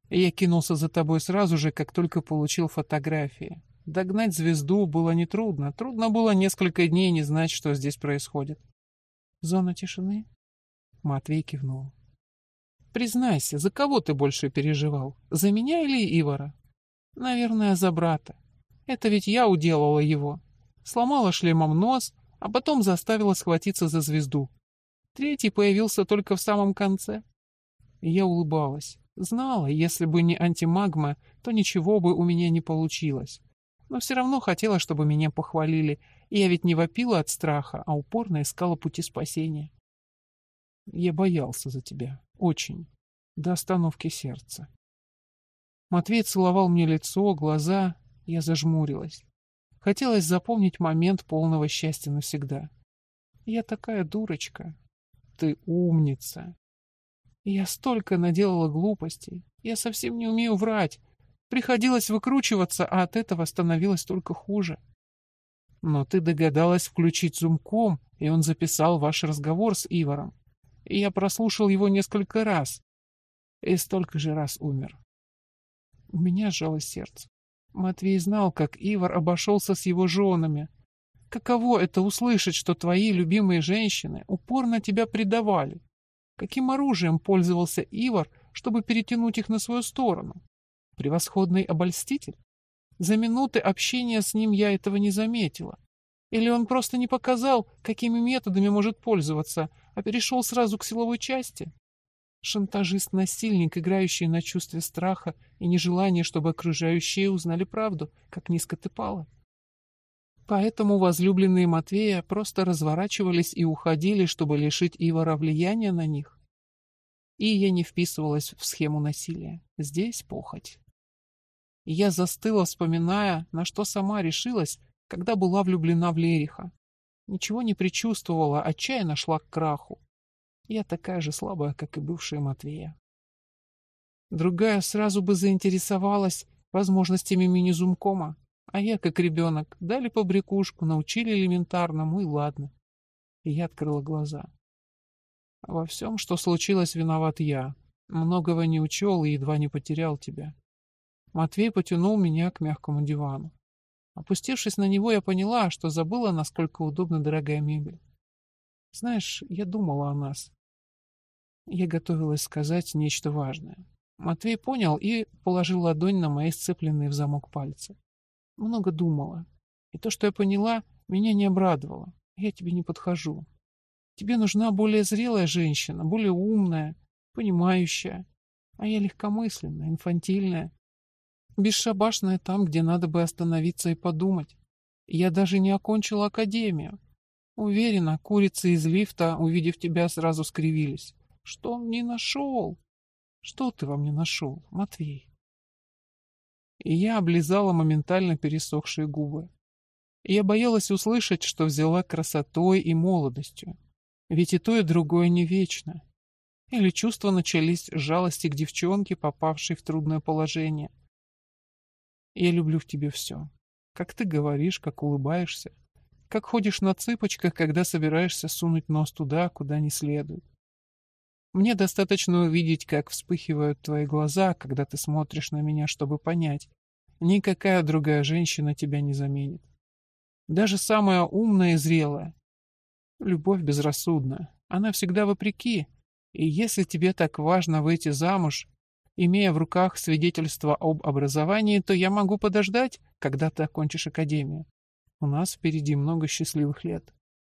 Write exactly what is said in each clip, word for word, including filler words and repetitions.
И я кинулся за тобой сразу же, как только получил фотографии. Догнать звезду было нетрудно. Трудно было несколько дней не знать, что здесь происходит. Зона тишины? Матвей кивнул. Признайся, за кого ты больше переживал? За меня или Ивара? Наверное, за брата. Это ведь я уделала его. Сломала шлемом нос, а потом заставила схватиться за звезду. Третий появился только в самом конце. И я улыбалась. Знала, если бы не антимагма, то ничего бы у меня не получилось. Но все равно хотела, чтобы меня похвалили. И я ведь не вопила от страха, а упорно искала пути спасения. Я боялся за тебя. Очень. До остановки сердца. Матвей целовал мне лицо, глаза. Я зажмурилась. Хотелось запомнить момент полного счастья навсегда. Я такая дурочка. Ты умница. Я столько наделала глупостей. Я совсем не умею врать. Приходилось выкручиваться, а от этого становилось только хуже. Но ты догадалась включить зумком, и он записал ваш разговор с Иваром. И я прослушал его несколько раз. И столько же раз умер. У меня сжалось сердце. Матвей знал, как Ивар обошелся с его женами. Каково это услышать, что твои любимые женщины упорно тебя предавали? Каким оружием пользовался Ивар, чтобы перетянуть их на свою сторону? Превосходный обольститель? За минуты общения с ним я этого не заметила. Или он просто не показал, какими методами может пользоваться, а перешел сразу к силовой части? Шантажист-насильник, играющий на чувстве страха и нежелания, чтобы окружающие узнали правду, как низко ты пала. Поэтому возлюбленные Матвея просто разворачивались и уходили, чтобы лишить Ивара влияния на них. И я не вписывалась в схему насилия. Здесь похоть. И я застыла, вспоминая, на что сама решилась, когда была влюблена в Лериха. Ничего не предчувствовала, отчаянно шла к краху. Я такая же слабая, как и бывшая Матвея. Другая сразу бы заинтересовалась возможностями мини-зумкома, а я, как ребенок, дали побрякушку, научили элементарному, и ладно. И я открыла глаза. Во всем, что случилось, виноват я. Многого не учел и едва не потерял тебя. Матвей потянул меня к мягкому дивану. Опустившись на него, я поняла, что забыла, насколько удобна дорогая мебель. Знаешь, я думала о нас. Я готовилась сказать нечто важное. Матвей понял и положил ладонь на мои сцепленные в замок пальцы. Много думала. И то, что я поняла, меня не обрадовало. Я тебе не подхожу. Тебе нужна более зрелая женщина, более умная, понимающая. А я легкомысленная, инфантильная. Бесшабашная там, где надо бы остановиться и подумать. Я даже не окончила академию. Уверена, курицы из лифта, увидев тебя, сразу скривились. Что он не нашел? Что ты во мне нашел, Матвей? И я облизала моментально пересохшие губы. И я боялась услышать, что взяла красотой и молодостью. Ведь и то, и другое не вечно. Или чувства начались с жалости к девчонке, попавшей в трудное положение. Я люблю в тебе все. Как ты говоришь, как улыбаешься. Как ходишь на цыпочках, когда собираешься сунуть нос туда, куда не следует. Мне достаточно увидеть, как вспыхивают твои глаза, когда ты смотришь на меня, чтобы понять. Никакая другая женщина тебя не заменит. Даже самая умная и зрелая. Любовь безрассудна. Она всегда вопреки. И если тебе так важно выйти замуж, имея в руках свидетельство об образовании, то я могу подождать, когда ты окончишь академию. У нас впереди много счастливых лет.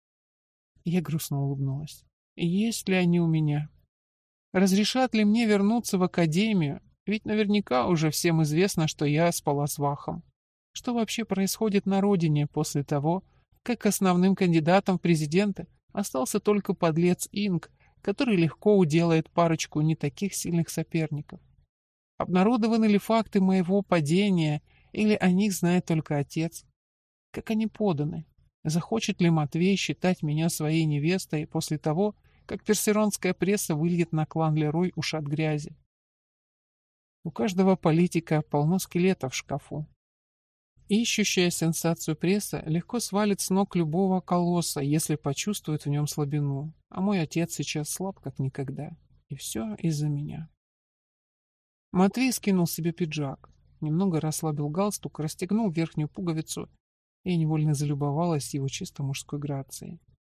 Я грустно улыбнулась. Есть ли они у меня? Разрешат ли мне вернуться в академию? Ведь наверняка уже всем известно, что я спала с Вахом. Что вообще происходит на родине после того, как основным кандидатом в президенты остался только подлец Инг, который легко уделает парочку не таких сильных соперников? Обнародованы ли факты моего падения, или о них знает только отец? Как они поданы? Захочет ли Матвей считать меня своей невестой после того, как персеронская пресса выльет на клан Лерой ушат грязи? У каждого политика полно скелетов в шкафу. Ищущая сенсацию пресса легко свалит с ног любого колосса, если почувствует в нем слабину. А мой отец сейчас слаб как никогда. И все из-за меня. Матвей скинул себе пиджак, немного расслабил галстук, расстегнул верхнюю пуговицу и невольно залюбовалась его чисто мужской грацией.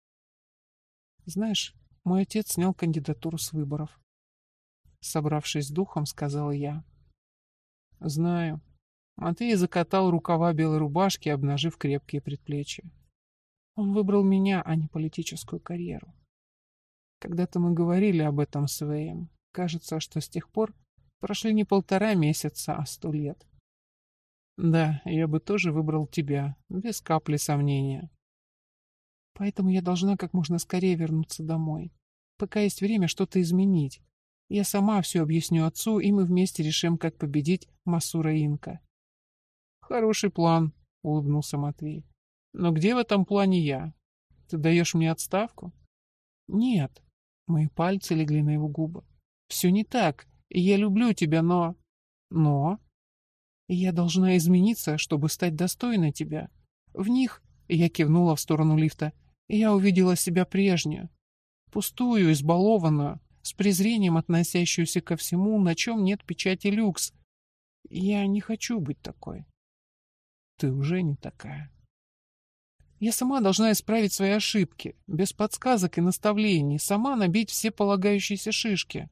«Знаешь, мой отец снял кандидатуру с выборов». Собравшись с духом, сказала я. «Знаю». Матвей закатал рукава белой рубашки, обнажив крепкие предплечья. «Он выбрал меня, а не политическую карьеру. Когда-то мы говорили об этом с Вэем. Кажется, что с тех пор прошли не полтора месяца, а сто лет. Да, я бы тоже выбрал тебя, без капли сомнения. Поэтому я должна как можно скорее вернуться домой. Пока есть время что-то изменить. Я сама все объясню отцу, и мы вместе решим, как победить Масура Инка». «Хороший план», — улыбнулся Матвей. «Но где в этом плане я? Ты даешь мне отставку?» «Нет». Мои пальцы легли на его губы. «Все не так, и я люблю тебя, но...» «Но...» «Я должна измениться, чтобы стать достойной тебя. В них...» — я кивнула в сторону лифта. «Я увидела себя прежнюю. Пустую, избалованную, с презрением относящуюся ко всему, на чем нет печати люкс. Я не хочу быть такой». «Ты уже не такая». «Я сама должна исправить свои ошибки, без подсказок и наставлений, сама набить все полагающиеся шишки».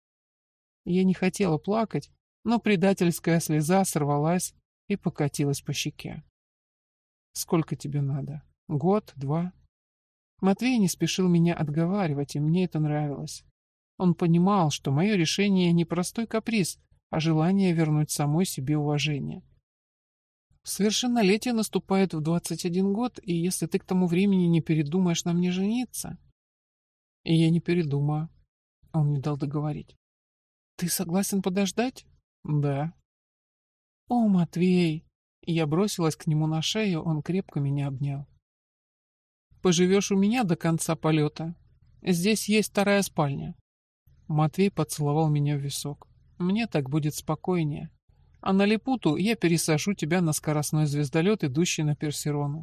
Я не хотела плакать, но предательская слеза сорвалась и покатилась по щеке. «Сколько тебе надо? Год? Два?» Матвей не спешил меня отговаривать, и мне это нравилось. Он понимал, что мое решение не простой каприз, а желание вернуть самой себе уважение. «Совершеннолетие наступает в двадцать один год, и если ты к тому времени не передумаешь на мне жениться...» «И я не передумаю». Он не дал договорить. «Ты согласен подождать?» «Да». «О, Матвей!» Я бросилась к нему на шею, он крепко меня обнял. «Поживешь у меня до конца полета. Здесь есть вторая спальня». Матвей поцеловал меня в висок. «Мне так будет спокойнее. А на Липуту я пересажу тебя на скоростной звездолет, идущий на Персерону».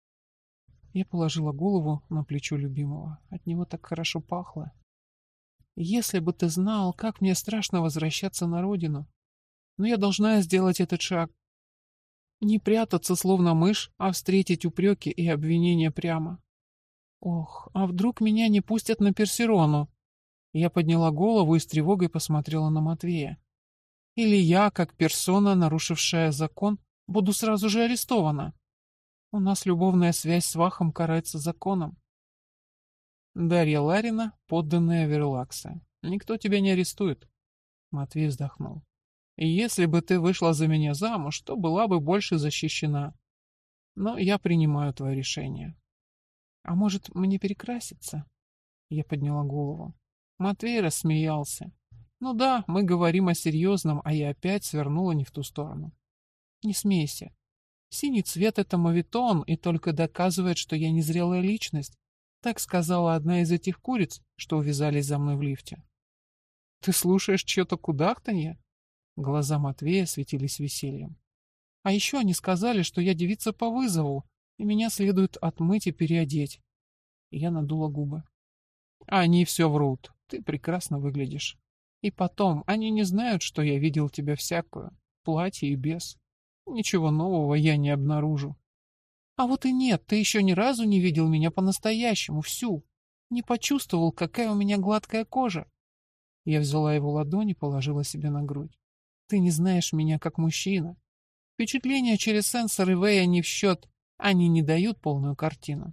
Я положила голову на плечо любимого. От него так хорошо пахло. «Если бы ты знал, как мне страшно возвращаться на родину. Но я должна сделать этот шаг. Не прятаться, словно мышь, а встретить упреки и обвинения прямо. Ох, а вдруг меня не пустят на Персерону?» Я подняла голову и с тревогой посмотрела на Матвея. «Или я, как персона, нарушившая закон, буду сразу же арестована? У нас любовная связь с Вахом карается законом». «Дарья Ларина, подданная Верлакса. Никто тебя не арестует». Матвей вздохнул. «И если бы ты вышла за меня замуж, то была бы больше защищена. Но я принимаю твое решение». «А может, мне перекраситься?» Я подняла голову. Матвей рассмеялся. «Ну да, мы говорим о серьезном, а я опять свернула не в ту сторону». «Не смейся. Синий цвет — это моветон и только доказывает, что я незрелая личность», так сказала одна из этих куриц, что увязались за мной в лифте. «Ты слушаешь чье-то кудахтанье?» Глаза Матвея светились весельем. «А еще они сказали, что я девица по вызову, и меня следует отмыть и переодеть». Я надула губы. «Они все врут. Ты прекрасно выглядишь. И потом, они не знают, что я видел тебя всякую, в платье и без. Ничего нового я не обнаружу». «А вот и нет, ты еще ни разу не видел меня по-настоящему, всю. Не почувствовал, какая у меня гладкая кожа». Я взяла его ладонь и положила себе на грудь. «Ты не знаешь меня как мужчина. Впечатления через сенсоры Вэя не в счет, они не дают полную картину».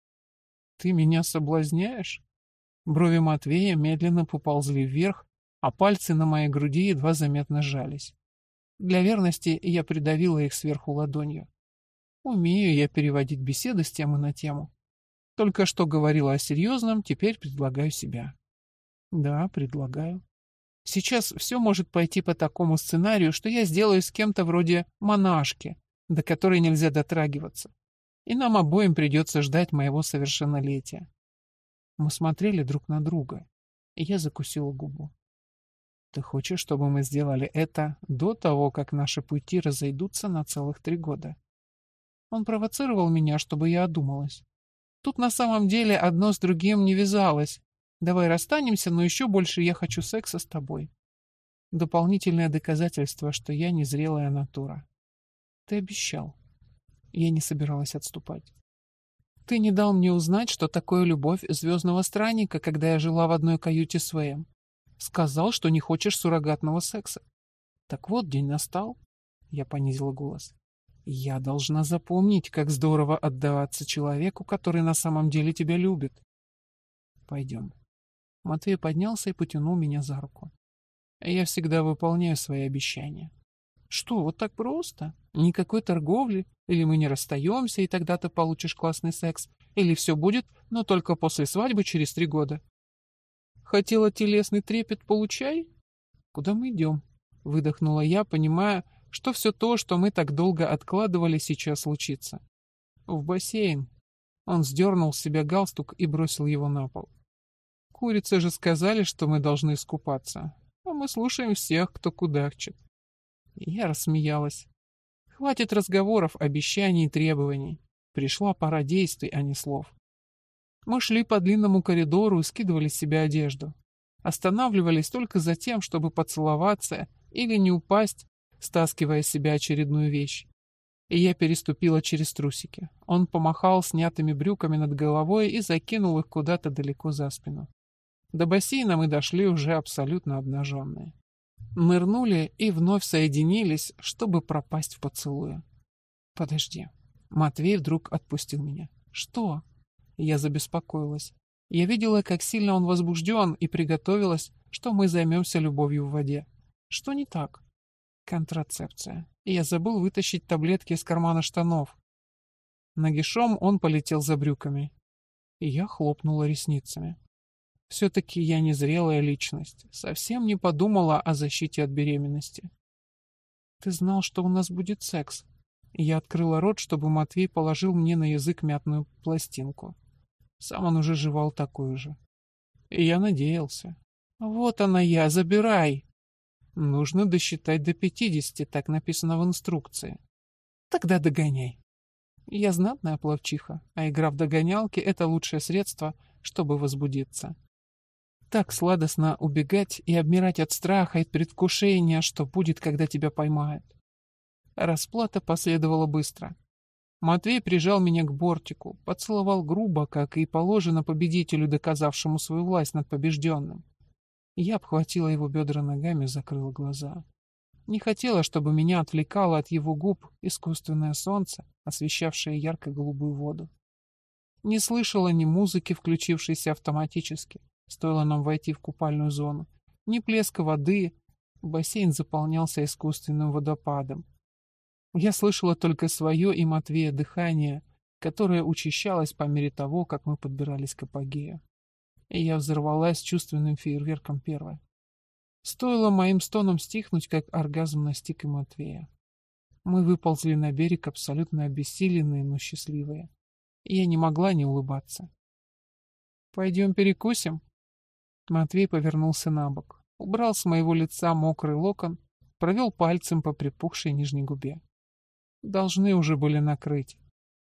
«Ты меня соблазняешь?» Брови Матвея медленно поползли вверх, а пальцы на моей груди едва заметно сжались. Для верности я придавила их сверху ладонью. Умею я переводить беседы с темы на тему. Только что говорила о серьезном, теперь предлагаю себя. Да, предлагаю. Сейчас все может пойти по такому сценарию, что я сделаю с кем-то вроде монашки, до которой нельзя дотрагиваться. И нам обоим придется ждать моего совершеннолетия. Мы смотрели друг на друга, и я закусила губу. Ты хочешь, чтобы мы сделали это до того, как наши пути разойдутся на целых три года? Он провоцировал меня, чтобы я одумалась. Тут на самом деле одно с другим не вязалось. Давай расстанемся, но еще больше я хочу секса с тобой. Дополнительное доказательство, что я незрелая натура. Ты обещал. Я не собиралась отступать. Ты не дал мне узнать, что такое любовь звездного странника, когда я жила в одной каюте с Вэем. Сказал, что не хочешь суррогатного секса. Так вот, день настал. Я понизила голос. Я должна запомнить, как здорово отдаваться человеку, который на самом деле тебя любит. Пойдем. Матвей поднялся и потянул меня за руку. Я всегда выполняю свои обещания. Что, вот так просто? Никакой торговли? Или мы не расстаемся, и тогда ты получишь классный секс? Или все будет, но только после свадьбы через три года? Хотела телесный трепет, получай? Куда мы идем? Выдохнула я, понимая, что все то, что мы так долго откладывали, сейчас случится. В бассейн. Он сдернул с себя галстук и бросил его на пол. Курицы же сказали, что мы должны искупаться. А мы слушаем всех, кто кудахчет. Я рассмеялась. Хватит разговоров, обещаний и требований. Пришла пора действий, а не слов. Мы шли по длинному коридору и скидывали с себя одежду. Останавливались только за тем, чтобы поцеловаться или не упасть, стаскивая с себя очередную вещь. И я переступила через трусики. Он помахал снятыми брюками над головой и закинул их куда-то далеко за спину. До бассейна мы дошли уже абсолютно обнаженные. Нырнули и вновь соединились, чтобы пропасть в поцелуе. Подожди. Матвей вдруг отпустил меня. Что? Я забеспокоилась. Я видела, как сильно он возбужден, и приготовилась, что мы займемся любовью в воде. Что не так? Контрацепция. Я забыл вытащить таблетки из кармана штанов. Нагишом он полетел за брюками. И я хлопнула ресницами. Все-таки я незрелая личность. Совсем не подумала о защите от беременности. Ты знал, что у нас будет секс? Я открыла рот, чтобы Матвей положил мне на язык мятную пластинку. Сам он уже жевал такую же. И я надеялся. Вот она я, забирай. Нужно досчитать до пятидесяти, так написано в инструкции. Тогда догоняй. Я знатная пловчиха, а игра в догонялки — это лучшее средство, чтобы возбудиться. Так сладостно убегать и обмирать от страха и предвкушения, что будет, когда тебя поймают. Расплата последовала быстро. Матвей прижал меня к бортику, поцеловал грубо, как и положено победителю, доказавшему свою власть над побежденным. Я обхватила его бедра ногами и закрыла глаза. Не хотела, чтобы меня отвлекало от его губ искусственное солнце, освещавшее ярко-голубую воду. Не слышала ни музыки, включившейся автоматически, стоило нам войти в купальную зону, ни плеска воды. Бассейн заполнялся искусственным водопадом. Я слышала только свое и Матвея дыхание, которое учащалось по мере того, как мы подбирались к апогею. И я взорвалась чувственным фейерверком первой. Стоило моим стонам стихнуть, как оргазм настиг и Матвея. Мы выползли на берег абсолютно обессиленные, но счастливые. И я не могла не улыбаться. «Пойдем перекусим?» Матвей повернулся на бок, убрал с моего лица мокрый локон, провел пальцем по припухшей нижней губе. Должны уже были накрыть.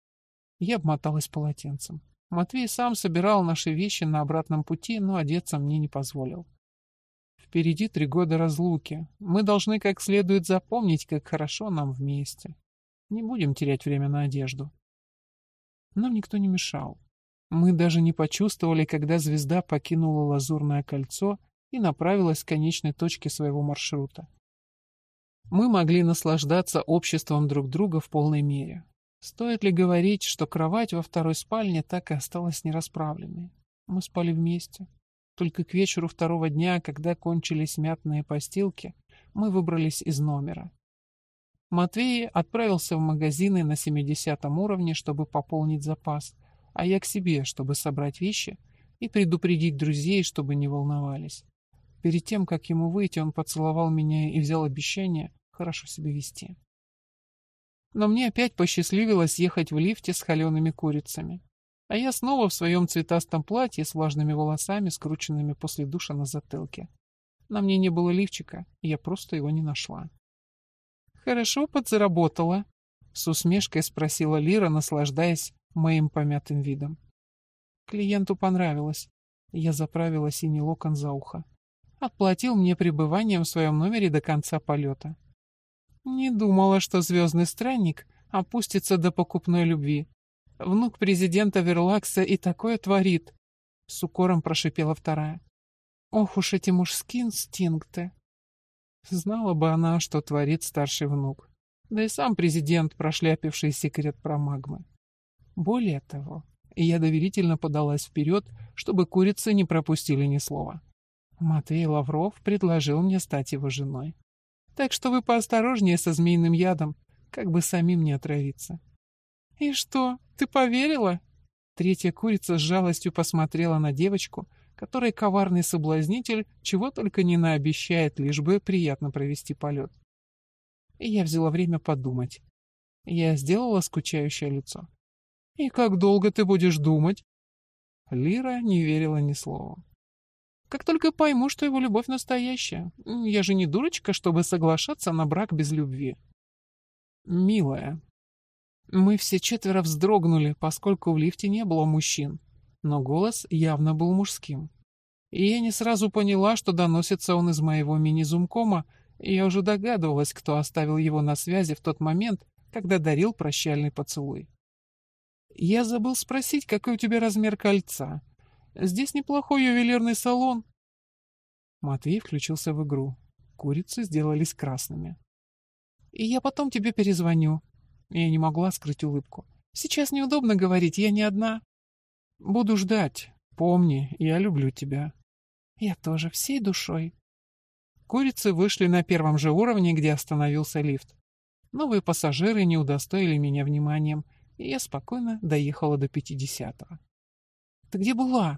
Я обмоталась полотенцем. Матвей сам собирал наши вещи на обратном пути, но одеться мне не позволил. Впереди три года разлуки. Мы должны как следует запомнить, как хорошо нам вместе. Не будем терять время на одежду. Нам никто не мешал. Мы даже не почувствовали, когда звезда покинула лазурное кольцо и направилась к конечной точке своего маршрута. Мы могли наслаждаться обществом друг друга в полной мере. Стоит ли говорить, что кровать во второй спальне так и осталась нерасправленной? Мы спали вместе. Только к вечеру второго дня, когда кончились мятные постилки, мы выбрались из номера. Матвей отправился в магазины на семидесятом уровне, чтобы пополнить запас, а я к себе, чтобы собрать вещи и предупредить друзей, чтобы не волновались. Перед тем, как ему выйти, он поцеловал меня и взял обещание хорошо себя вести. Но мне опять посчастливилось ехать в лифте с холеными курицами. А я снова в своем цветастом платье с влажными волосами, скрученными после душа на затылке. На мне не было лифчика, и я просто его не нашла. «Хорошо подзаработала?» — с усмешкой спросила Лира, наслаждаясь моим помятым видом. Клиенту понравилось. Я заправила синий локон за ухо. отплатил мне пребыванием в своем номере до конца полета. Не думала, что звездный странник опустится до покупной любви. Внук президента Верлакса и такое творит, — с укором прошипела вторая. Ох уж эти мужские инстинкты. Знала бы она, что творит старший внук. Да и сам президент, прошляпивший секрет про магмы. Более того, я доверительно подалась вперед, чтобы курицы не пропустили ни слова. Матвей Лавров предложил мне стать его женой. Так что вы поосторожнее со змеиным ядом, как бы самим не отравиться. И что, ты поверила? Третья курица с жалостью посмотрела на девочку, которой коварный соблазнитель чего только не наобещает, лишь бы приятно провести полет. И я взяла время подумать. Я сделала скучающее лицо. «И как долго ты будешь думать?» Лира не верила ни слову. «Как только пойму, что его любовь настоящая. Я же не дурочка, чтобы соглашаться на брак без любви». «Милая». Мы все четверо вздрогнули, поскольку в лифте не было мужчин, но голос явно был мужским. И я не сразу поняла, что доносится он из моего мини-зумкома, и я уже догадывалась, кто оставил его на связи в тот момент, когда дарил прощальный поцелуй. «Я забыл спросить, какой у тебя размер кольца. Здесь неплохой ювелирный салон». Матвей включился в игру. Курицы сделались красными. «И я потом тебе перезвоню». Я не могла скрыть улыбку. «Сейчас неудобно говорить, я не одна». «Буду ждать. Помни, я люблю тебя». «Я тоже, всей душой». Курицы вышли на первом же уровне, где остановился лифт. Новые пассажиры не удостоили меня вниманием, и я спокойно доехала до пятидесятого. «Ты где была?»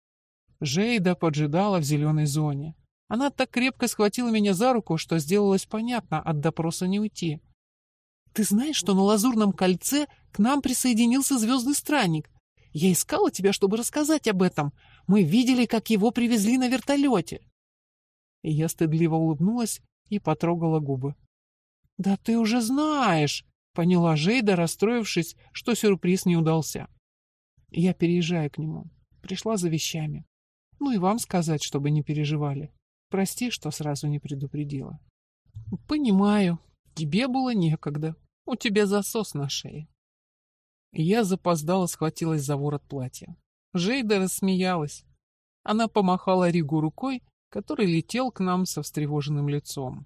Жейда поджидала в зеленой зоне. Она так крепко схватила меня за руку, что сделалось понятно, от допроса не уйти. «Ты знаешь, что на Лазурном кольце к нам присоединился звездный странник? Я искала тебя, чтобы рассказать об этом. Мы видели, как его привезли на вертолете». И я стыдливо улыбнулась и потрогала губы. «Да ты уже знаешь», — поняла Жейда, расстроившись, что сюрприз не удался. «Я переезжаю к нему. Пришла за вещами. Ну и вам сказать, чтобы не переживали. Прости, что сразу не предупредила». «Понимаю. Тебе было некогда. У тебя засос на шее». Я запоздала, схватилась за ворот платья. Жейда рассмеялась. Она помахала Ригу рукой, который летел к нам со встревоженным лицом.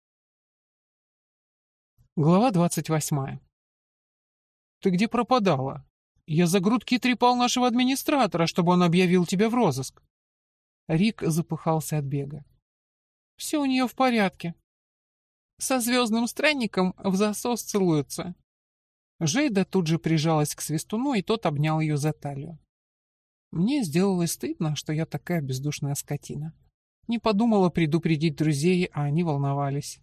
Глава двадцать восьмая. «Ты где пропадала? Я за грудки трепал нашего администратора, чтобы он объявил тебя в розыск». Рик запыхался от бега. «Все у нее в порядке. Со звездным странником в засос целуются». Жейда тут же прижалась к Свистуну, и тот обнял ее за талию. Мне сделалось стыдно, что я такая бездушная скотина. Не подумала предупредить друзей, а они волновались.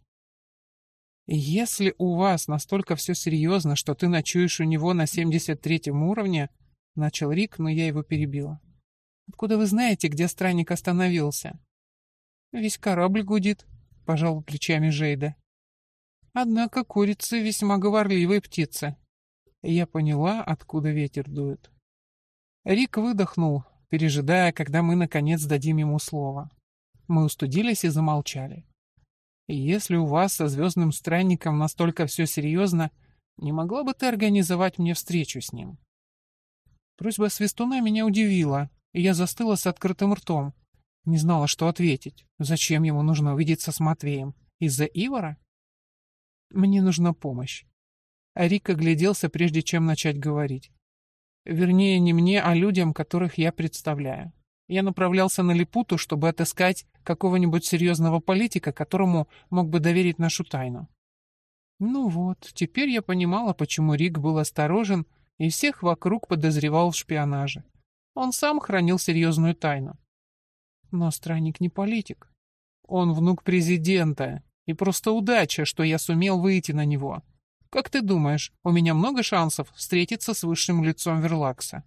«Если у вас настолько все серьезно, что ты ночуешь у него на семьдесят третьем уровне», — начал Рик, но я его перебила. «Откуда вы знаете, где странник остановился?» «Весь корабль гудит», — пожала плечами Жейда. «Однако курицы весьма говорливые птицы». Я поняла, откуда ветер дует. Рик выдохнул, пережидая, когда мы наконец дадим ему слово. Мы устудились и замолчали. «Если у вас со звездным странником настолько все серьезно, не могла бы ты организовать мне встречу с ним?» Просьба Свистуна меня удивила, и я застыла с открытым ртом. Не знала, что ответить. Зачем ему нужно увидеться с Матвеем? Из-за Ивара? «Мне нужна помощь». А Рик огляделся, прежде чем начать говорить. Вернее, не мне, а людям, которых я представляю. Я направлялся на Липуту, чтобы отыскать какого-нибудь серьезного политика, которому мог бы доверить нашу тайну. Ну вот, теперь я понимала, почему Рик был осторожен и всех вокруг подозревал в шпионаже. Он сам хранил серьезную тайну. Но странник не политик. Он внук президента, и просто удача, что я сумел выйти на него. Как ты думаешь, у меня много шансов встретиться с высшим лицом Верлакса?»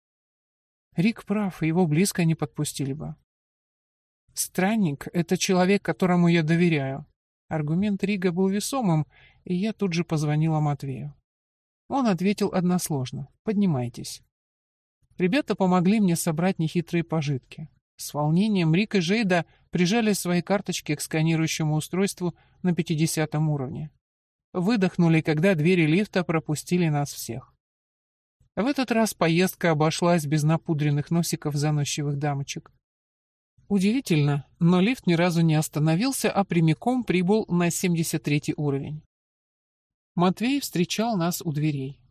Рик прав, его близко не подпустили бы. «Странник — это человек, которому я доверяю». Аргумент Рига был весомым, и я тут же позвонила Матвею. Он ответил односложно: «Поднимайтесь». Ребята помогли мне собрать нехитрые пожитки. С волнением Рик и Жейда прижали свои карточки к сканирующему устройству на пятидесятом уровне. Выдохнули, когда двери лифта пропустили нас всех. В этот раз поездка обошлась без напудренных носиков заносчивых дамочек. Удивительно, но лифт ни разу не остановился, а прямиком прибыл на семьдесят третий уровень. Матвей встречал нас у дверей.